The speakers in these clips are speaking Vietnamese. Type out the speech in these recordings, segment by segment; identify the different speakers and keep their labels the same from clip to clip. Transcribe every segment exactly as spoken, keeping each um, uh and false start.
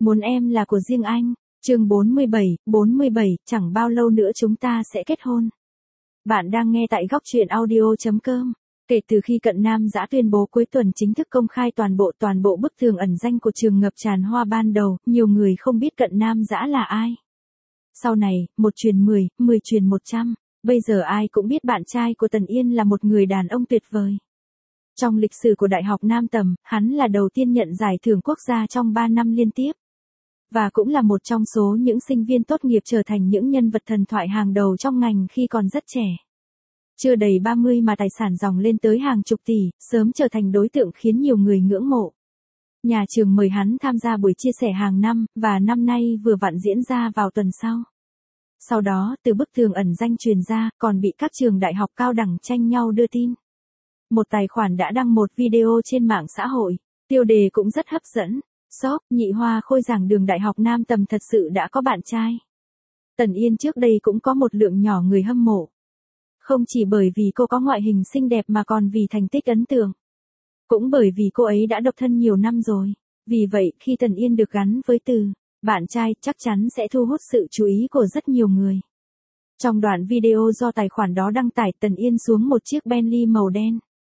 Speaker 1: Muốn em là của riêng anh. Chương bốn mươi bảy, bốn mươi bảy, chẳng bao lâu nữa chúng ta sẽ kết hôn. Bạn đang nghe tại góc truyện audio chấm com. Kể từ khi Cận Nam Dã tuyên bố cuối tuần chính thức công khai toàn bộ toàn bộ bức tường ẩn danh của trường ngập tràn hoa ban đầu, nhiều người không biết Cận Nam Dã là ai. Sau này, một truyền mười, mười truyền một trăm, bây giờ ai cũng biết bạn trai của Tần Yên là một người đàn ông tuyệt vời. Trong lịch sử của Đại học Nam Tầm, hắn là đầu tiên nhận giải thưởng quốc gia trong ba năm liên tiếp. Và cũng là một trong số những sinh viên tốt nghiệp trở thành những nhân vật thần thoại hàng đầu trong ngành khi còn rất trẻ. Chưa đầy ba mươi mà tài sản dòng lên tới hàng chục tỷ, sớm trở thành đối tượng khiến nhiều người ngưỡng mộ. Nhà trường mời hắn tham gia buổi chia sẻ hàng năm, và năm nay vừa vặn diễn ra vào tuần sau. Sau đó, từ bức tường ẩn danh truyền ra, còn bị các trường đại học cao đẳng tranh nhau đưa tin. Một tài khoản đã đăng một video trên mạng xã hội, tiêu đề cũng rất hấp dẫn. Sốc, nhị hoa khôi giảng đường Đại học Nam Tầm thật sự đã có bạn trai. Tần Yên trước đây cũng có một lượng nhỏ người hâm mộ. Không chỉ bởi vì cô có ngoại hình xinh đẹp mà còn vì thành tích ấn tượng. Cũng bởi vì cô ấy đã độc thân nhiều năm rồi. Vì vậy, khi Tần Yên được gắn với từ bạn trai, chắc chắn sẽ thu hút sự chú ý của rất nhiều người. Trong đoạn video do tài khoản đó đăng tải, Tần Yên xuống một chiếc Bentley màu đen.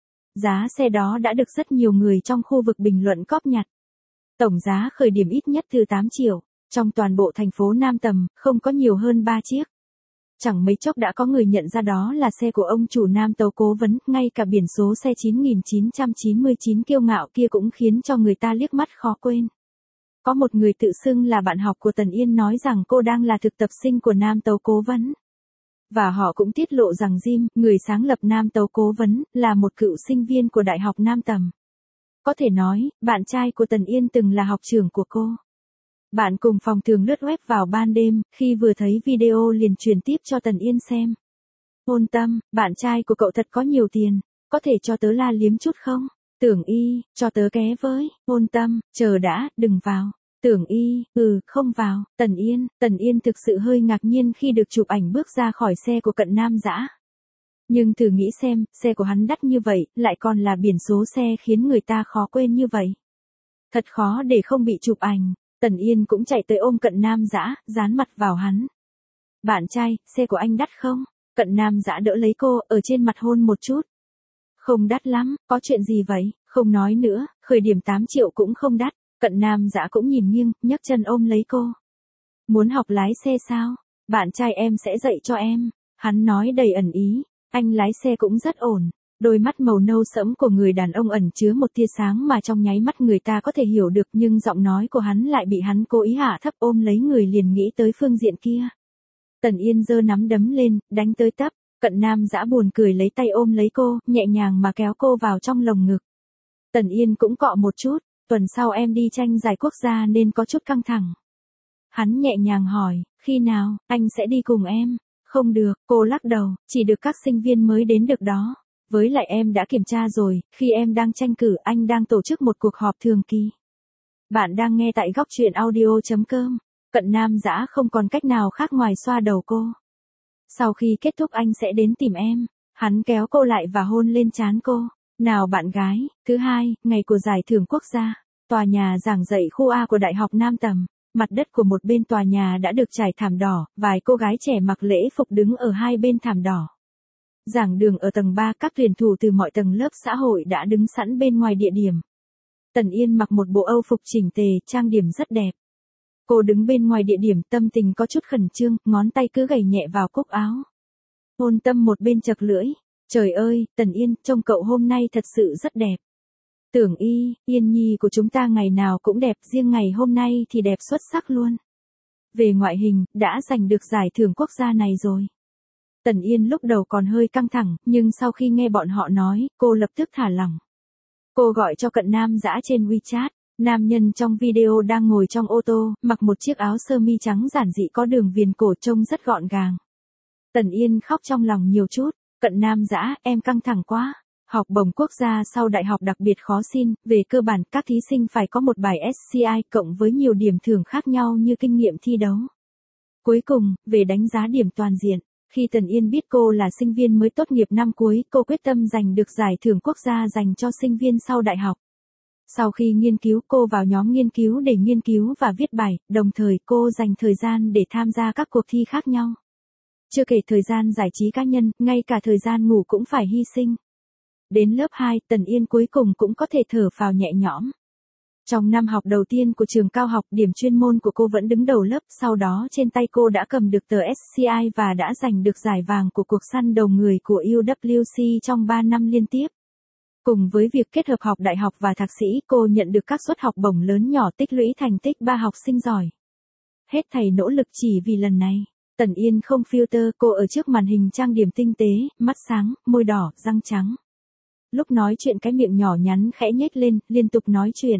Speaker 1: Giá xe đó đã được rất nhiều người trong khu vực bình luận cóp nhặt. Tổng giá khởi điểm ít nhất từ tám triệu, trong toàn bộ thành phố Nam Tầm, không có nhiều hơn ba chiếc. Chẳng mấy chốc đã có người nhận ra đó là xe của ông chủ Nam Tấu Cố Vấn, ngay cả biển số xe chín nghìn chín trăm chín mươi chín kiêu ngạo kia cũng khiến cho người ta liếc mắt khó quên. Có một người tự xưng là bạn học của Tần Yên nói rằng cô đang là thực tập sinh của Nam Tấu Cố Vấn. Và họ cũng tiết lộ rằng Jim, người sáng lập Nam Tấu Cố Vấn, là một cựu sinh viên của Đại học Nam Tầm. Có thể nói, bạn trai của Tần Yên từng là học trưởng của cô. Bạn cùng phòng thường lướt web vào ban đêm, khi vừa thấy video liền truyền tiếp cho Tần Yên xem. Hôn Tâm, bạn trai của cậu thật có nhiều tiền, có thể cho tớ la liếm chút không? Tưởng Y, cho tớ ké với. Hôn Tâm, chờ đã, đừng vào. Tưởng Y, ừ, không vào. Tần Yên, Tần Yên thực sự hơi ngạc nhiên khi được chụp ảnh bước ra khỏi xe của Cận Nam Dã. Nhưng thử nghĩ xem, xe của hắn đắt như vậy, lại còn là biển số xe khiến người ta khó quên như vậy. Thật khó để không bị chụp ảnh. Tần Yên cũng chạy tới ôm Cận Nam Dã, dán mặt vào hắn. Bạn trai, xe của anh đắt không? Cận Nam Dã đỡ lấy cô, ở trên mặt hôn một chút. Không đắt lắm, có chuyện gì vậy? Không nói nữa, khởi điểm tám triệu cũng không đắt. Cận Nam Dã cũng nhìn nghiêng, nhấc chân ôm lấy cô. Muốn học lái xe sao? Bạn trai em sẽ dạy cho em. Hắn nói đầy ẩn ý. Anh lái xe cũng rất ổn. Đôi mắt màu nâu sẫm của người đàn ông ẩn chứa một tia sáng mà trong nháy mắt người ta có thể hiểu được, nhưng giọng nói của hắn lại bị hắn cố ý hạ thấp, ôm lấy người liền nghĩ tới phương diện kia. Tần Yên giơ nắm đấm lên, đánh tới tấp. Cận Nam Dã buồn cười lấy tay ôm lấy cô, nhẹ nhàng mà kéo cô vào trong lồng ngực. Tần Yên cũng cọ một chút, tuần sau em đi tranh giải quốc gia nên có chút căng thẳng. Hắn nhẹ nhàng hỏi, khi nào, anh sẽ đi cùng em? Không được, cô lắc đầu, chỉ được các sinh viên mới đến được đó. Với lại em đã kiểm tra rồi, khi em đang tranh cử anh đang tổ chức một cuộc họp thường kỳ. Bạn đang nghe tại góc truyện audio chấm com. Cận Nam Dã không còn cách nào khác ngoài xoa đầu cô. Sau khi kết thúc anh sẽ đến tìm em. Hắn kéo cô lại và hôn lên trán cô. Nào bạn gái, thứ hai, ngày của giải thưởng quốc gia. Tòa nhà giảng dạy khu A của Đại học Nam Tầm. Mặt đất của một bên tòa nhà đã được trải thảm đỏ, vài cô gái trẻ mặc lễ phục đứng ở hai bên thảm đỏ. Giảng đường ở tầng ba, các tuyển thủ từ mọi tầng lớp xã hội đã đứng sẵn bên ngoài địa điểm. Tần Yên mặc một bộ âu phục chỉnh tề, trang điểm rất đẹp. Cô đứng bên ngoài địa điểm, tâm tình có chút khẩn trương, ngón tay cứ gảy nhẹ vào cúc áo. Hôn Tâm một bên chật lưỡi. Trời ơi, Tần Yên, trông cậu hôm nay thật sự rất đẹp. Tưởng Y, Yên Nhi của chúng ta ngày nào cũng đẹp, riêng ngày hôm nay thì đẹp xuất sắc luôn. Về ngoại hình, đã giành được giải thưởng quốc gia này rồi. Tần Yên lúc đầu còn hơi căng thẳng, nhưng sau khi nghe bọn họ nói, cô lập tức thả lỏng. Cô gọi cho Cận Nam Dã trên WeChat. Nam nhân trong video đang ngồi trong ô tô, mặc một chiếc áo sơ mi trắng giản dị có đường viền cổ trông rất gọn gàng. Tần Yên khóc trong lòng nhiều chút. Cận Nam Dã, em căng thẳng quá. Học bổng quốc gia sau đại học đặc biệt khó xin, về cơ bản các thí sinh phải có một bài ét xê i cộng với nhiều điểm thưởng khác nhau như kinh nghiệm thi đấu. Cuối cùng, về đánh giá điểm toàn diện. Khi Tần Yên biết cô là sinh viên mới tốt nghiệp năm cuối, cô quyết tâm giành được giải thưởng quốc gia dành cho sinh viên sau đại học. Sau khi nghiên cứu cô vào nhóm nghiên cứu để nghiên cứu và viết bài, đồng thời cô dành thời gian để tham gia các cuộc thi khác nhau. Chưa kể thời gian giải trí cá nhân, ngay cả thời gian ngủ cũng phải hy sinh. Đến lớp hai, Tần Yên cuối cùng cũng có thể thở phào nhẹ nhõm. Trong năm học đầu tiên của trường cao học, điểm chuyên môn của cô vẫn đứng đầu lớp, sau đó trên tay cô đã cầm được tờ ét xê i và đã giành được giải vàng của cuộc săn đầu người của u vê kép xê trong ba năm liên tiếp. Cùng với việc kết hợp học đại học và thạc sĩ, cô nhận được các suất học bổng lớn nhỏ, tích lũy thành tích ba học sinh giỏi. Hết thảy nỗ lực chỉ vì lần này. Tần Yên không filter, cô ở trước màn hình trang điểm tinh tế, mắt sáng, môi đỏ, răng trắng. Lúc nói chuyện cái miệng nhỏ nhắn khẽ nhếch lên, liên tục nói chuyện.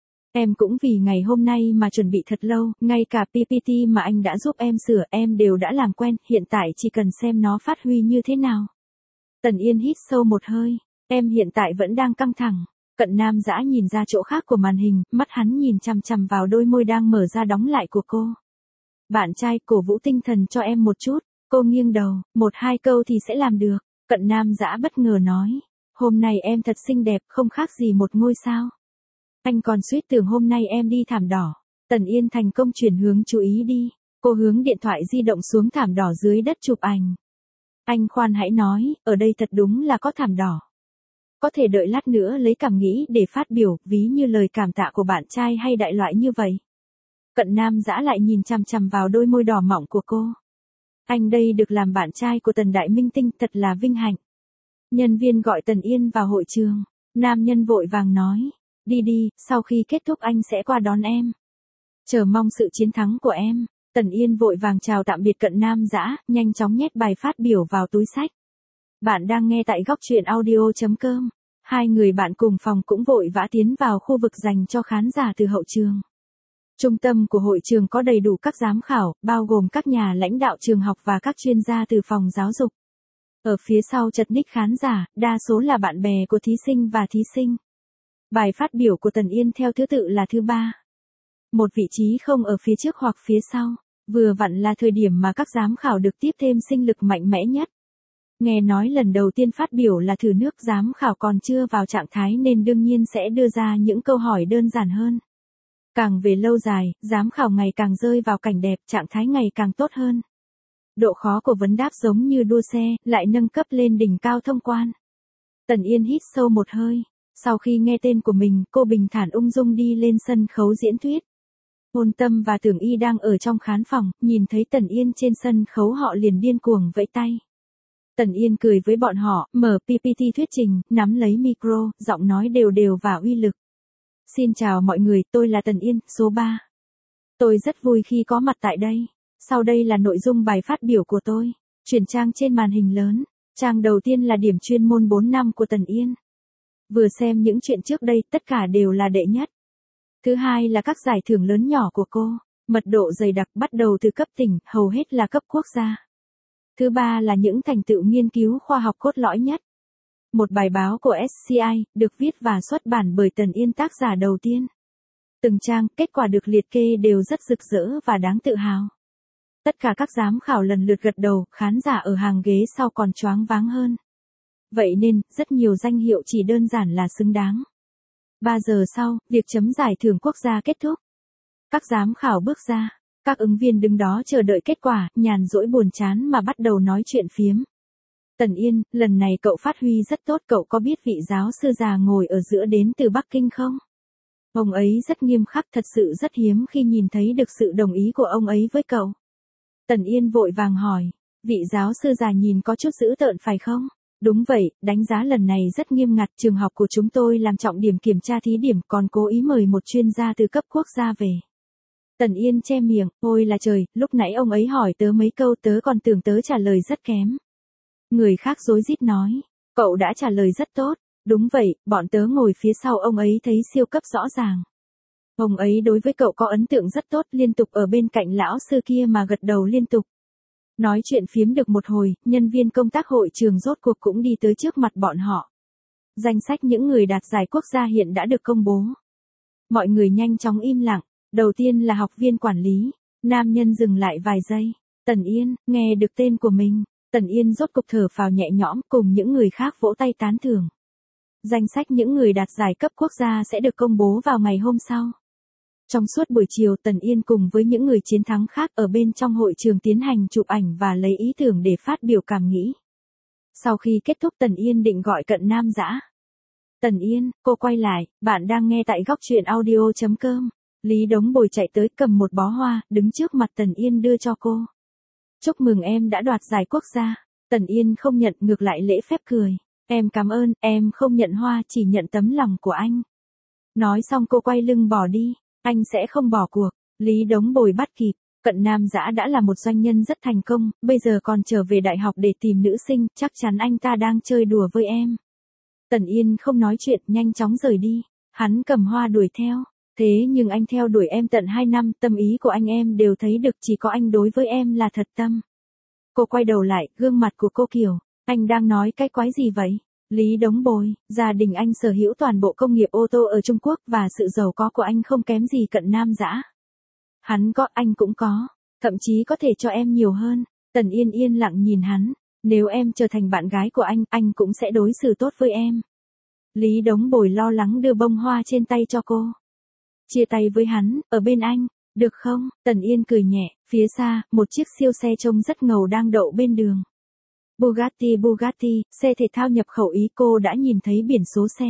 Speaker 1: Em cũng vì ngày hôm nay mà chuẩn bị thật lâu, ngay cả pê pê tê mà anh đã giúp em sửa em đều đã làm quen, hiện tại chỉ cần xem nó phát huy như thế nào. Tần Yên hít sâu một hơi, em hiện tại vẫn đang căng thẳng. Cận Nam Dã nhìn ra chỗ khác của màn hình, mắt hắn nhìn chằm chằm vào đôi môi đang mở ra đóng lại của cô. Bạn trai, cổ vũ tinh thần cho em một chút. Cô nghiêng đầu, một hai câu thì sẽ làm được. Cận Nam Dã bất ngờ nói, hôm nay em thật xinh đẹp, không khác gì một ngôi sao. Anh còn suýt tưởng hôm nay em đi thảm đỏ. Tần Yên thành công chuyển hướng chú ý đi. Cô hướng điện thoại di động xuống thảm đỏ dưới đất chụp ảnh. Anh khoan hãy nói, ở đây thật đúng là có thảm đỏ. Có thể đợi lát nữa lấy cảm nghĩ để phát biểu, ví như lời cảm tạ của bạn trai hay đại loại như vậy. Cận Nam Dã lại nhìn chằm chằm vào đôi môi đỏ mọng của cô. Anh đây được làm bạn trai của Tần Đại Minh Tinh thật là vinh hạnh. Nhân viên gọi Tần Yên vào hội trường. Nam nhân vội vàng nói, đi đi, sau khi kết thúc anh sẽ qua đón em. Chờ mong sự chiến thắng của em. Tần Yên vội vàng chào tạm biệt Cận Nam Dã, nhanh chóng nhét bài phát biểu vào túi xách. Bạn đang nghe tại góc truyện audio chấm com. Hai người bạn cùng phòng cũng vội vã tiến vào khu vực dành cho khán giả từ hậu trường. Trung tâm của hội trường có đầy đủ các giám khảo, bao gồm các nhà lãnh đạo trường học và các chuyên gia từ phòng giáo dục. Ở phía sau chật ních khán giả, đa số là bạn bè của thí sinh và thí sinh. Bài phát biểu của Tần Yên theo thứ tự là thứ ba. Một vị trí không ở phía trước hoặc phía sau, vừa vặn là thời điểm mà các giám khảo được tiếp thêm sinh lực mạnh mẽ nhất. Nghe nói lần đầu tiên phát biểu là thử nước, giám khảo còn chưa vào trạng thái nên đương nhiên sẽ đưa ra những câu hỏi đơn giản hơn. Càng về lâu dài, giám khảo ngày càng rơi vào cảnh đẹp, trạng thái ngày càng tốt hơn. Độ khó của vấn đáp giống như đua xe, lại nâng cấp lên đỉnh cao thông quan. Tần Yên hít sâu một hơi. Sau khi nghe tên của mình, cô bình thản ung dung đi lên sân khấu diễn thuyết. Ôn Tâm và Tưởng Y đang ở trong khán phòng, nhìn thấy Tần Yên trên sân khấu họ liền điên cuồng vẫy tay. Tần Yên cười với bọn họ, mở pê pê tê thuyết trình, nắm lấy micro, giọng nói đều đều và uy lực. Xin chào mọi người, tôi là Tần Yên, số ba. Tôi rất vui khi có mặt tại đây. Sau đây là nội dung bài phát biểu của tôi. Chuyển trang trên màn hình lớn. Trang đầu tiên là điểm chuyên môn bốn năm của Tần Yên. Vừa xem những chuyện trước đây, tất cả đều là đệ nhất. Thứ hai là các giải thưởng lớn nhỏ của cô. Mật độ dày đặc bắt đầu từ cấp tỉnh, hầu hết là cấp quốc gia. Thứ ba là những thành tựu nghiên cứu khoa học cốt lõi nhất. Một bài báo của ét xê i, được viết và xuất bản bởi Tần Yên, tác giả đầu tiên. Từng trang, kết quả được liệt kê đều rất rực rỡ và đáng tự hào. Tất cả các giám khảo lần lượt gật đầu, khán giả ở hàng ghế sau còn choáng váng hơn. Vậy nên, rất nhiều danh hiệu chỉ đơn giản là xứng đáng. ba giờ sau, việc chấm giải thưởng quốc gia kết thúc. Các giám khảo bước ra. Các ứng viên đứng đó chờ đợi kết quả, nhàn rỗi buồn chán mà bắt đầu nói chuyện phiếm. Tần Yên, lần này cậu phát huy rất tốt, cậu có biết vị giáo sư già ngồi ở giữa đến từ Bắc Kinh không? Ông ấy rất nghiêm khắc, thật sự rất hiếm khi nhìn thấy được sự đồng ý của ông ấy với cậu. Tần Yên vội vàng hỏi, vị giáo sư già nhìn có chút dữ tợn phải không? Đúng vậy, đánh giá lần này rất nghiêm ngặt, trường học của chúng tôi làm trọng điểm kiểm tra thí điểm, còn cố ý mời một chuyên gia từ cấp quốc gia về. Tần Yên che miệng, ôi là trời, lúc nãy ông ấy hỏi tớ mấy câu tớ còn tưởng tớ trả lời rất kém. Người khác rối rít nói, cậu đã trả lời rất tốt, đúng vậy, bọn tớ ngồi phía sau ông ấy thấy siêu cấp rõ ràng. Ông ấy đối với cậu có ấn tượng rất tốt, liên tục ở bên cạnh lão sư kia mà gật đầu liên tục. Nói chuyện phiếm được một hồi, nhân viên công tác hội trường rốt cuộc cũng đi tới trước mặt bọn họ. Danh sách những người đạt giải quốc gia hiện đã được công bố. Mọi người nhanh chóng im lặng, đầu tiên là học viên quản lý, nam nhân dừng lại vài giây. Tần Yên, nghe được tên của mình, Tần Yên rốt cục thở phào nhẹ nhõm cùng những người khác vỗ tay tán thưởng. Danh sách những người đạt giải cấp quốc gia sẽ được công bố vào ngày hôm sau. Trong suốt buổi chiều, Tần Yên cùng với những người chiến thắng khác ở bên trong hội trường tiến hành chụp ảnh và lấy ý tưởng để phát biểu cảm nghĩ. Sau khi kết thúc, Tần Yên định gọi Cận Nam Dã. Tần Yên, cô quay lại, bạn đang nghe tại góc truyện audio chấm com. Lý Đống Bồi chạy tới cầm một bó hoa, đứng trước mặt Tần Yên đưa cho cô. Chúc mừng em đã đoạt giải quốc gia. Tần Yên không nhận, ngược lại lễ phép cười. Em cảm ơn, em không nhận hoa, chỉ nhận tấm lòng của anh. Nói xong cô quay lưng bỏ đi. Anh sẽ không bỏ cuộc. Lý Đống Bồi bắt kịp. Cận Nam Dã đã là một doanh nhân rất thành công, bây giờ còn trở về đại học để tìm nữ sinh, chắc chắn anh ta đang chơi đùa với em. Tần Yên không nói chuyện, nhanh chóng rời đi. Hắn cầm hoa đuổi theo. Thế nhưng anh theo đuổi em tận hai năm, tâm ý của anh em đều thấy được, chỉ có anh đối với em là thật tâm. Cô quay đầu lại, gương mặt của cô kiểu, anh đang nói cái quái gì vậy? Lý Đống Bồi, gia đình anh sở hữu toàn bộ công nghiệp ô tô ở Trung Quốc và sự giàu có của anh không kém gì Cận Nam Dã. Hắn có, anh cũng có, thậm chí có thể cho em nhiều hơn. Tần Yên yên lặng nhìn hắn, nếu em trở thành bạn gái của anh, anh cũng sẽ đối xử tốt với em. Lý Đống Bồi lo lắng đưa bông hoa trên tay cho cô. Chia tay với hắn, ở bên anh, được không? Tần Yên cười nhẹ, phía xa, một chiếc siêu xe trông rất ngầu đang đậu bên đường. Bugatti Bugatti, xe thể thao nhập khẩu Ý, cô đã nhìn thấy biển số xe.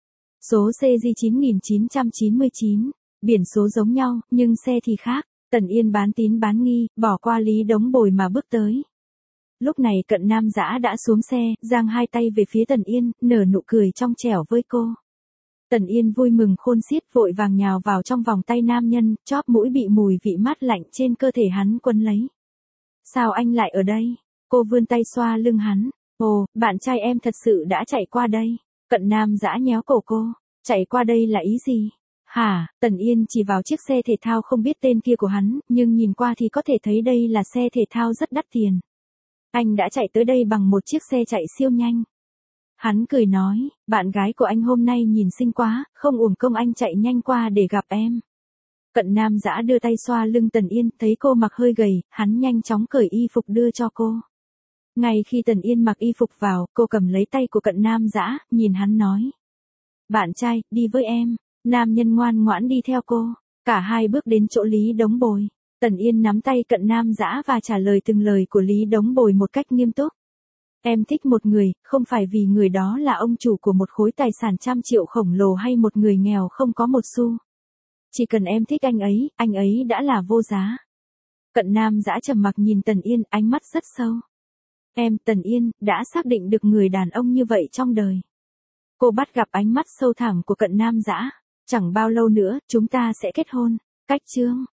Speaker 1: Số C J chín nghìn chín trăm chín mươi chín, biển số giống nhau, nhưng xe thì khác. Tần Yên bán tín bán nghi, bỏ qua Lý Đống Bồi mà bước tới. Lúc này Cận Nam Dã đã xuống xe, giang hai tay về phía Tần Yên, nở nụ cười trong trẻo với cô. Tần Yên vui mừng khôn xiết, vội vàng nhào vào trong vòng tay nam nhân, chóp mũi bị mùi vị mát lạnh trên cơ thể hắn quấn lấy. Sao anh lại ở đây? Cô vươn tay xoa lưng hắn. Ồ, bạn trai em thật sự đã chạy qua đây. Cận Nam Dã nhéo cổ cô. Chạy qua đây là ý gì? Hả? Tần Yên chỉ vào chiếc xe thể thao không biết tên kia của hắn, nhưng nhìn qua thì có thể thấy đây là xe thể thao rất đắt tiền. Anh đã chạy tới đây bằng một chiếc xe chạy siêu nhanh. Hắn cười nói, bạn gái của anh hôm nay nhìn xinh quá, không uổng công anh chạy nhanh qua để gặp em. Cận Nam Dã đưa tay xoa lưng Tần Yên, thấy cô mặc hơi gầy, hắn nhanh chóng cởi y phục đưa cho cô. Ngay khi Tần Yên mặc y phục vào, cô cầm lấy tay của Cận Nam Dã, nhìn hắn nói. Bạn trai, đi với em. Nam nhân ngoan ngoãn đi theo cô. Cả hai bước đến chỗ Lý Đống Bồi. Tần Yên nắm tay Cận Nam Dã và trả lời từng lời của Lý Đống Bồi một cách nghiêm túc. Em thích một người, không phải vì người đó là ông chủ của một khối tài sản trăm triệu khổng lồ hay một người nghèo không có một xu. Chỉ cần em thích anh ấy, anh ấy đã là vô giá. Cận Nam Dã trầm mặc nhìn Tần Yên, ánh mắt rất sâu. Em, Tần Yên, đã xác định được người đàn ông như vậy trong đời. Cô bắt gặp ánh mắt sâu thẳm của Cận Nam Dã. Chẳng bao lâu nữa, chúng ta sẽ kết hôn. Cách chương